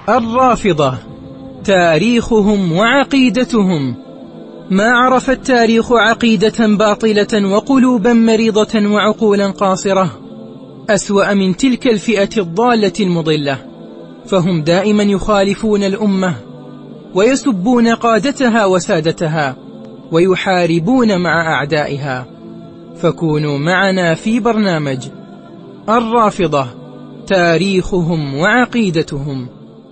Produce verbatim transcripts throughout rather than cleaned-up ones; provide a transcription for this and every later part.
الرافضة، تاريخهم وعقيدتهم. ما عرف التاريخ عقيدة باطلة وقلوبا مريضة وعقولا قاصرة أسوأ من تلك الفئة الضالة المضلة، فهم دائما يخالفون الأمة ويسبون قادتها وسادتها ويحاربون مع أعدائها. فكونوا معنا في برنامج الرافضة، تاريخهم وعقيدتهم.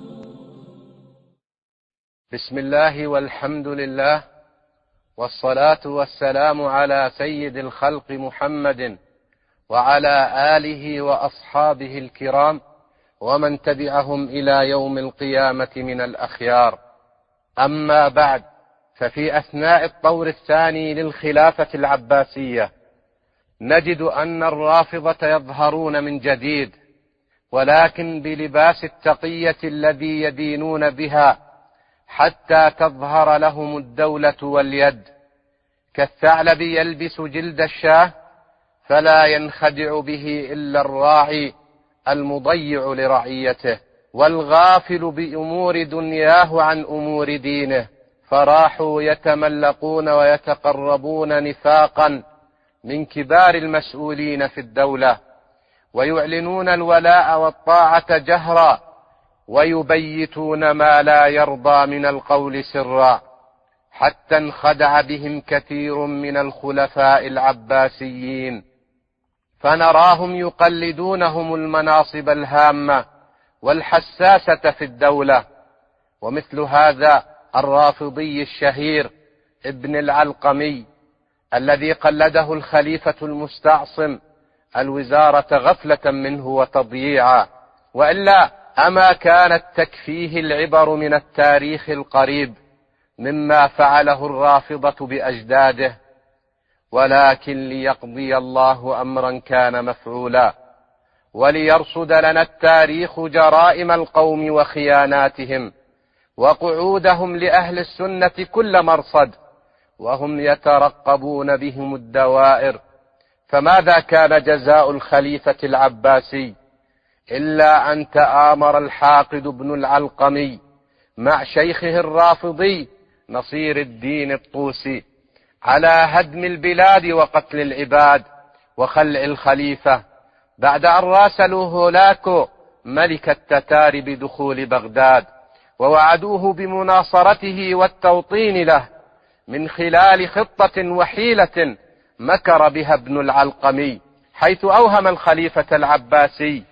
بسم الله والحمد لله، والصلاة والسلام على سيد الخلق محمد وعلى آله وأصحابه الكرام ومن تبعهم إلى يوم القيامة من الأخيار. أما بعد، ففي أثناء الطور الثاني للخلافة العباسية نجد أن الرافضة يظهرون من جديد، ولكن بلباس التقية الذي يدينون بها حتى تظهر لهم الدولة واليد، كالثعلب يلبس جلد الشاه فلا ينخدع به إلا الراعي المضيع لرعيته، والغافل بأمور دنياه عن أمور دينه، فراحوا يتملقون ويتقربون نفاقا من كبار المسؤولين في الدولة، ويعلنون الولاء والطاعة جهرا، ويبيتون ما لا يرضى من القول سرا، حتى انخدع بهم كثير من الخلفاء العباسيين، فنراهم يقلدونهم المناصب الهامة والحساسة في الدولة. ومثل هذا الرافضي الشهير ابن العلقمي الذي قلده الخليفة المستعصم الوزارة غفلة منه وتضييعا، وإلا أما كانت تكفيه العبر من التاريخ القريب مما فعله الرافضة بأجداده، ولكن ليقضي الله أمرا كان مفعولا، وليرصد لنا التاريخ جرائم القوم وخياناتهم وقعودهم لأهل السنة كل مرصد، وهم يترقبون بهم الدوائر. فماذا كان جزاء الخليفة العباسي إلا أن تآمر الحاقد بن العلقمي مع شيخه الرافضي نصير الدين الطوسي على هدم البلاد وقتل العباد وخلع الخليفة، بعد أن راسلوا هولاكو ملك التتار بدخول بغداد ووعدوه بمناصرته والتوطين له من خلال خطة وحيلة مكر بها ابن العلقمي، حيث أوهم الخليفة العباسي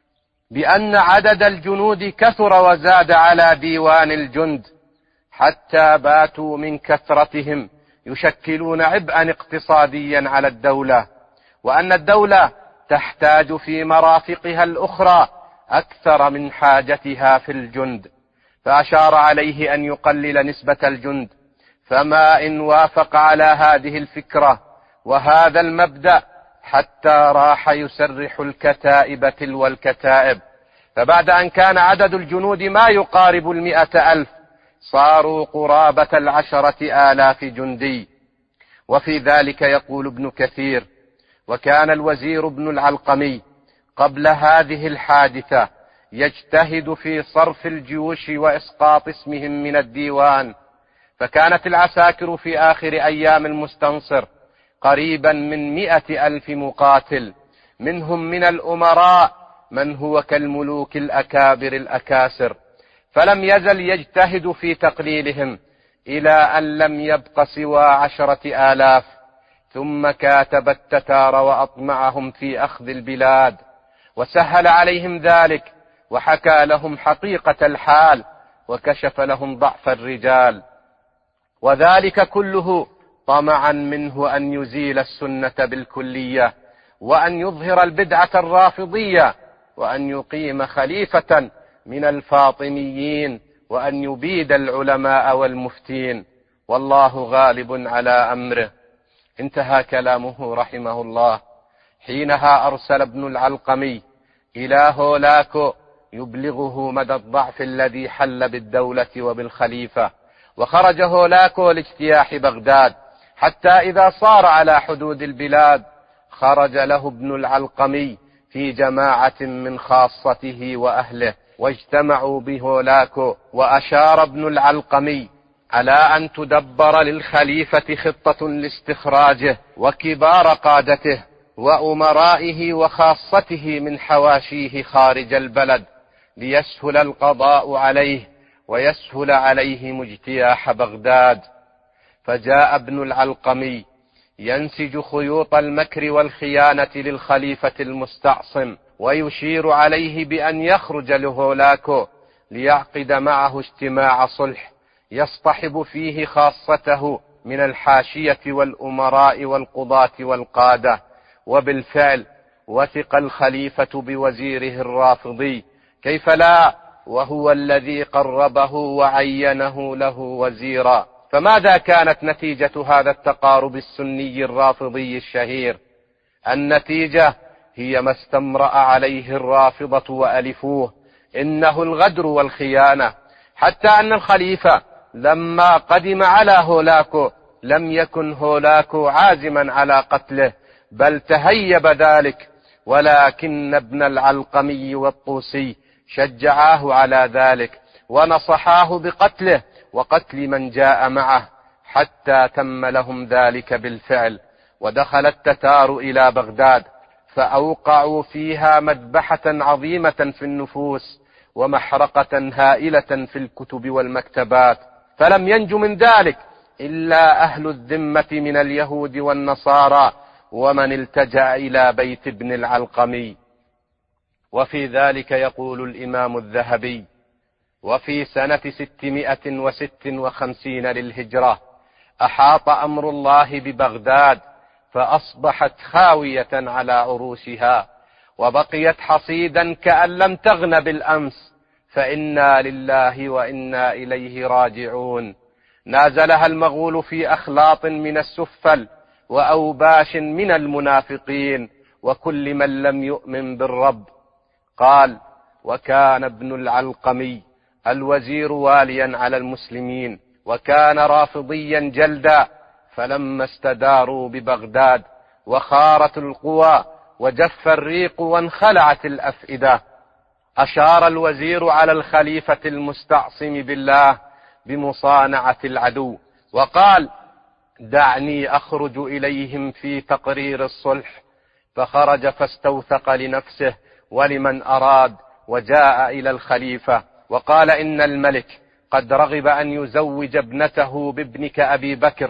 بأن عدد الجنود كثر وزاد على ديوان الجند، حتى باتوا من كثرتهم يشكلون عبئا اقتصاديا على الدولة، وأن الدولة تحتاج في مرافقها الأخرى أكثر من حاجتها في الجند، فأشار عليه أن يقلل نسبة الجند. فما إن وافق على هذه الفكرة وهذا المبدأ حتى راح يسرح الكتائب تلو الكتائب، فبعد أن كان عدد الجنود ما يقارب المئة ألف صاروا قرابة العشرة آلاف جندي. وفي ذلك يقول ابن كثير: وكان الوزير ابن العلقمي قبل هذه الحادثة يجتهد في صرف الجيوش وإسقاط اسمهم من الديوان، فكانت العساكر في آخر أيام المستنصر قريبا من مئة ألف مقاتل، منهم من الأمراء من هو كالملوك الأكابر الأكاسر، فلم يزل يجتهد في تقليلهم إلى أن لم يبق سوى عشرة آلاف، ثم كاتب التتار وأطمعهم في أخذ البلاد وسهل عليهم ذلك، وحكى لهم حقيقة الحال وكشف لهم ضعف الرجال، وذلك كله طمعا منه أن يزيل السنة بالكلية، وأن يظهر البدعة الرافضية، وأن يقيم خليفة من الفاطميين، وأن يبيد العلماء والمفتين، والله غالب على أمره. انتهى كلامه رحمه الله. حينها أرسل ابن العلقمي إلى هولاكو يبلغه مدى الضعف الذي حل بالدولة وبالخليفة، وخرج هولاكو لاجتياح بغداد، حتى إذا صار على حدود البلاد خرج له ابن العلقمي في جماعة من خاصته وأهله واجتمعوا بهولاكو. وأشار ابن العلقمي على أن تدبر للخليفة خطة لاستخراجه وكبار قادته وأمرائه وخاصته من حواشيه خارج البلد ليسهل القضاء عليه ويسهل عليهم اجتياح بغداد. فجاء ابن العلقمي ينسج خيوط المكر والخيانة للخليفة المستعصم، ويشير عليه بأن يخرج لهولاكو ليعقد معه اجتماع صلح يصطحب فيه خاصته من الحاشية والأمراء والقضاة والقادة. وبالفعل وثق الخليفة بوزيره الرافضي، كيف لا، وهو الذي قربه وعينه له وزيرا. فماذا كانت نتيجة هذا التقارب السني الرافضي الشهير؟ النتيجة هي ما استمرأ عليه الرافضة وألفوه، إنه الغدر والخيانة، حتى أن الخليفة لما قدم على هولاكو لم يكن هولاكو عازما على قتله، بل تهيب ذلك، ولكن ابن العلقمي والطوسي شجعاه على ذلك ونصحاه بقتله وقتل من جاء معه، حتى تم لهم ذلك بالفعل. ودخل التتار إلى بغداد فأوقعوا فيها مذبحة عظيمة في النفوس ومحرقة هائلة في الكتب والمكتبات، فلم ينج من ذلك إلا أهل الذمة من اليهود والنصارى ومن التجأ إلى بيت ابن العلقمي. وفي ذلك يقول الإمام الذهبي: وفي سنة ستمائة وست وخمسين للهجرة أحاط أمر الله ببغداد فأصبحت خاوية على عروشها، وبقيت حصيدا كأن لم تغن بالأمس، فإنا لله وإنا إليه راجعون. نازلها المغول في أخلاط من السفل وأوباش من المنافقين وكل من لم يؤمن بالرب. قال: وكان ابن العلقمي الوزير واليا على المسلمين، وكان رافضيا جلدا، فلما استداروا ببغداد وخارت القوى وجف الريق وانخلعت الأفئدة، أشار الوزير على الخليفة المستعصم بالله بمصانعة العدو، وقال: دعني أخرج إليهم في تقرير الصلح. فخرج فاستوثق لنفسه ولمن أراد، وجاء إلى الخليفة وقال: إن الملك قد رغب أن يزوج ابنته بابنك أبي بكر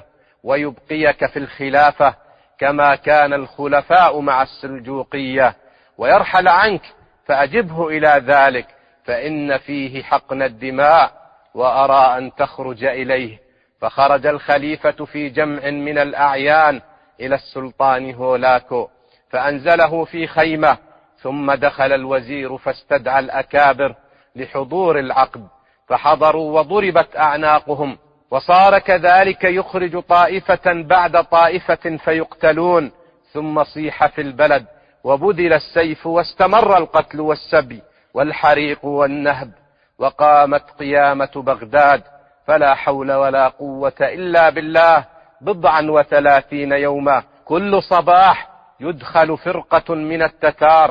ويبقيك في الخلافة كما كان الخلفاء مع السلجوقية، ويرحل عنك، فأجبه إلى ذلك، فإن فيه حقن الدماء، وأرى أن تخرج إليه. فخرج الخليفة في جمع من الأعيان إلى السلطان هولاكو فأنزله في خيمة، ثم دخل الوزير فاستدعى الأكابر لحضور العقد، فحضروا وضربت أعناقهم، وصار كذلك يخرج طائفة بعد طائفة فيقتلون، ثم صيح في البلد وبدل السيف، واستمر القتل والسبي والحريق والنهب، وقامت قيامة بغداد فلا حول ولا قوة إلا بالله بضعا وثلاثين يوما. كل صباح يدخل فرقة من التتار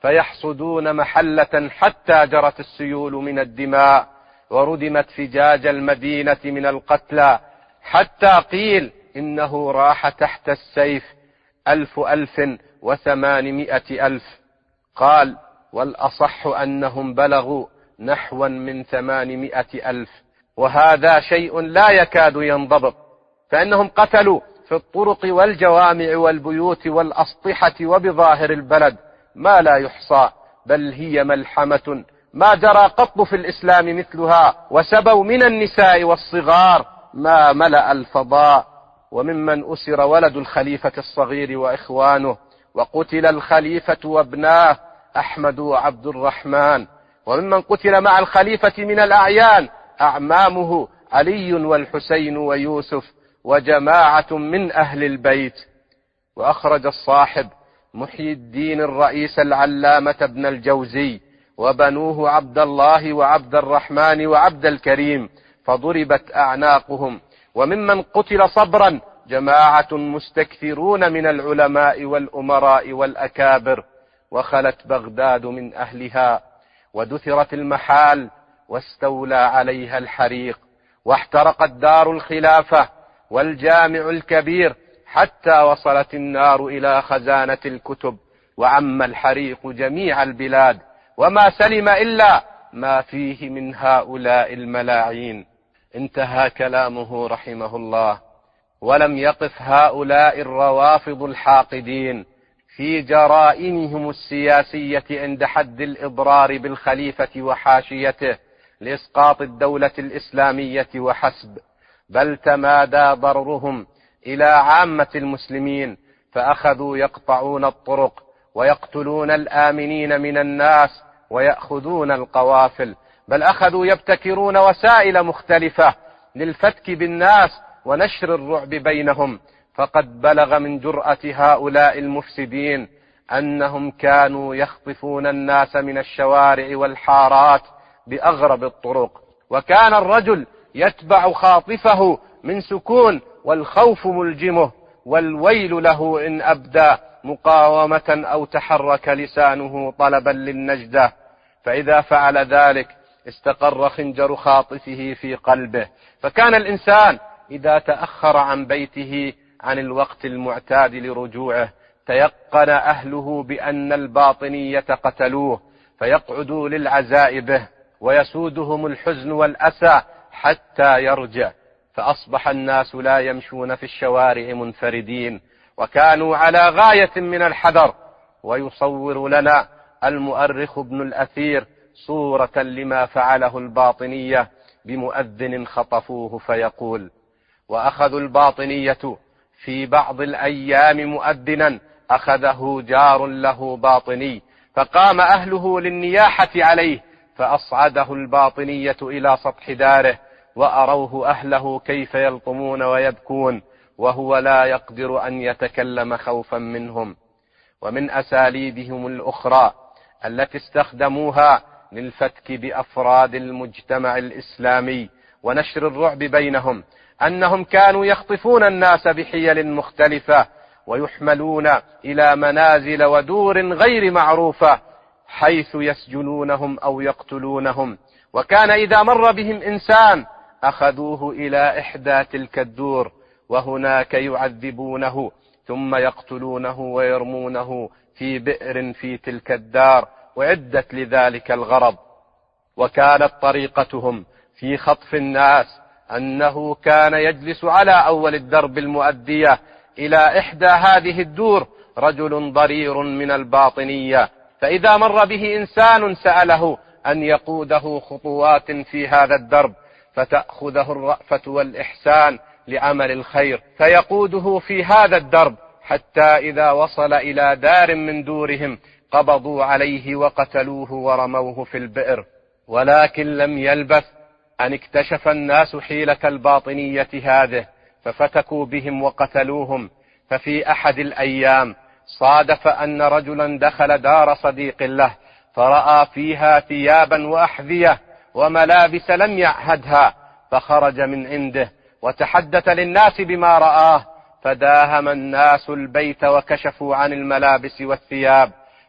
فيحصدون محلة حتى جرت السيول من الدماء، وردمت فجاج المدينة من القتلى، حتى قيل إنه راح تحت السيف ألف ألف وثمانمائة ألف. قال: والأصح أنهم بلغوا نحوا من ثمانمائة ألف، وهذا شيء لا يكاد ينضبط، فإنهم قتلوا في الطرق والجوامع والبيوت والأسطحة وبظاهر البلد ما لا يحصى، بل هي ملحمة ما جرى قط في الإسلام مثلها، وسبوا من النساء والصغار ما ملأ الفضاء. وممن أسر ولد الخليفة الصغير وإخوانه، وقتل الخليفة وابناه أحمد وعبد الرحمن. وممن قتل مع الخليفة من الأعيان أعمامه علي والحسين ويوسف وجماعة من أهل البيت. وأخرج الصاحب محي الدين الرئيس العلامة ابن الجوزي وبنوه عبد الله وعبد الرحمن وعبد الكريم، فضربت أعناقهم. وممن قتل صبرا جماعة مستكثرون من العلماء والأمراء والأكابر، وخلت بغداد من أهلها، ودثرت المحال واستولى عليها الحريق، واحترقت دار الخلافة والجامع الكبير حتى وصلت النار إلى خزانة الكتب، وعم الحريق جميع البلاد، وما سلم إلا ما فيه من هؤلاء الملاعين. انتهى كلامه رحمه الله. ولم يقف هؤلاء الروافض الحاقدين في جرائمهم السياسية عند حد الإضرار بالخليفة وحاشيته لإسقاط الدولة الإسلامية وحسب، بل تمادى ضررهم إلى عامة المسلمين، فأخذوا يقطعون الطرق ويقتلون الآمنين من الناس ويأخذون القوافل، بل أخذوا يبتكرون وسائل مختلفة للفتك بالناس ونشر الرعب بينهم. فقد بلغ من جرأة هؤلاء المفسدين أنهم كانوا يخطفون الناس من الشوارع والحارات بأغرب الطرق، وكان الرجل يتبع خاطفه من سكون والخوف ملجمه، والويل له إن أبدى مقاومة أو تحرك لسانه طلبا للنجدة، فإذا فعل ذلك استقر خنجر خاطفه في قلبه. فكان الإنسان إذا تأخر عن بيته عن الوقت المعتاد لرجوعه تيقن أهله بأن الباطنية قتلوه، فيقعدوا للعزاء به ويسودهم الحزن والأسى حتى يرجع، فأصبح الناس لا يمشون في الشوارع منفردين، وكانوا على غاية من الحذر. ويصور لنا المؤرخ ابن الأثير صورة لما فعله الباطنية بمؤذن خطفوه، فيقول: وأخذوا الباطنية في بعض الأيام مؤذنا أخذه جار له باطني، فقام أهله للنياحة عليه، فأصعده الباطنية إلى سطح داره، وأروه أهله كيف يلطمون ويبكون وهو لا يقدر أن يتكلم خوفا منهم. ومن أساليبهم الأخرى التي استخدموها للفتك بأفراد المجتمع الإسلامي ونشر الرعب بينهم أنهم كانوا يخطفون الناس بحيل مختلفة ويحملون إلى منازل ودور غير معروفة حيث يسجنونهم أو يقتلونهم، وكان إذا مر بهم إنسان أخذوه إلى إحدى تلك الدور، وهناك يعذبونه ثم يقتلونه ويرمونه في بئر في تلك الدار، وعدت لذلك الغرض. وكانت طريقتهم في خطف الناس أنه كان يجلس على أول الدرب المؤدية إلى إحدى هذه الدور رجل ضرير من الباطنية، فإذا مر به إنسان سأله أن يقوده خطوات في هذا الدرب، فتأخذه الرأفة والإحسان لعمل الخير، فيقوده في هذا الدرب حتى إذا وصل إلى دار من دورهم قبضوا عليه وقتلوه ورموه في البئر. ولكن لم يلبث أن اكتشف الناس حيلة الباطنية هذه، ففتكوا بهم وقتلوهم. ففي أحد الأيام صادف أن رجلا دخل دار صديق له، فرأى فيها ثيابا وأحذية وملابس لم يعهدها، فخرج من عنده وتحدث للناس بما رآه، فداهم الناس البيت وكشفوا عن الملابس والثياب،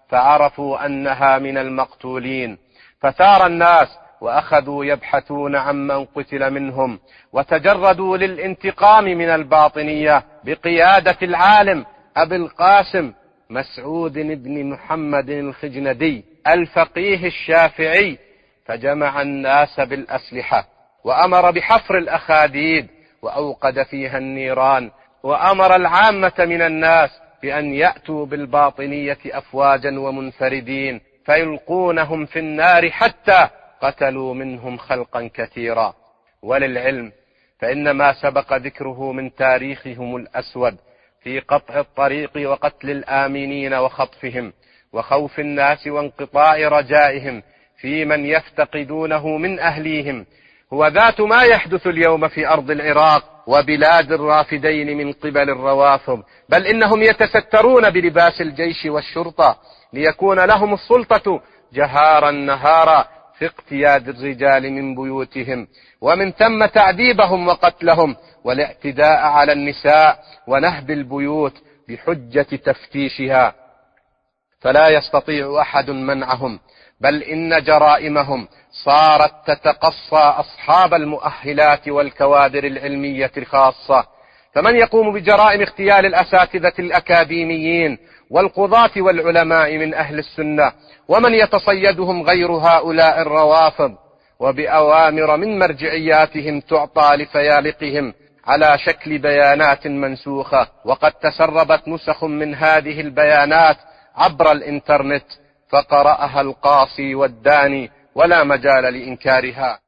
فعرفوا أنها من المقتولين، فثار الناس وأخذوا يبحثون عمن قتل منهم، وتجردوا للانتقام من الباطنية بقيادة العالم أبي القاسم مسعود بن محمد الخجندي الفقيه الشافعي، فجمع الناس بالأسلحة وأمر بحفر الأخاديد وأوقد فيها النيران، وأمر العامة من الناس بأن يأتوا بالباطنية أفواجا ومنفردين فيلقونهم في النار حتى قتلوا منهم خلقا كثيرا. وللعلم فإن ما سبق ذكره من تاريخهم الأسود في قطع الطريق وقتل الآمنين وخطفهم وخوف الناس وانقطاع رجائهم في من يفتقدونه من أهليهم هو ذات ما يحدث اليوم في أرض العراق وبلاد الرافدين من قبل الروافض، بل إنهم يتسترون بلباس الجيش والشرطة ليكون لهم السلطة جهارا نهارا في اقتياد الرجال من بيوتهم، ومن ثم تعذيبهم وقتلهم والاعتداء على النساء ونهب البيوت بحجة تفتيشها، فلا يستطيع أحد منعهم، بل إن جرائمهم صارت تتقصى أصحاب المؤهلات والكوادر العلمية الخاصة. فمن يقوم بجرائم اغتيال الأساتذة الأكاديميين والقضاة والعلماء من أهل السنة، ومن يتصيدهم غير هؤلاء الروافض، وبأوامر من مرجعياتهم تعطى لفيالقهم على شكل بيانات منسوخة، وقد تسربت نسخ من هذه البيانات عبر الإنترنت، فقرأها القاصي والداني ولا مجال لإنكارها.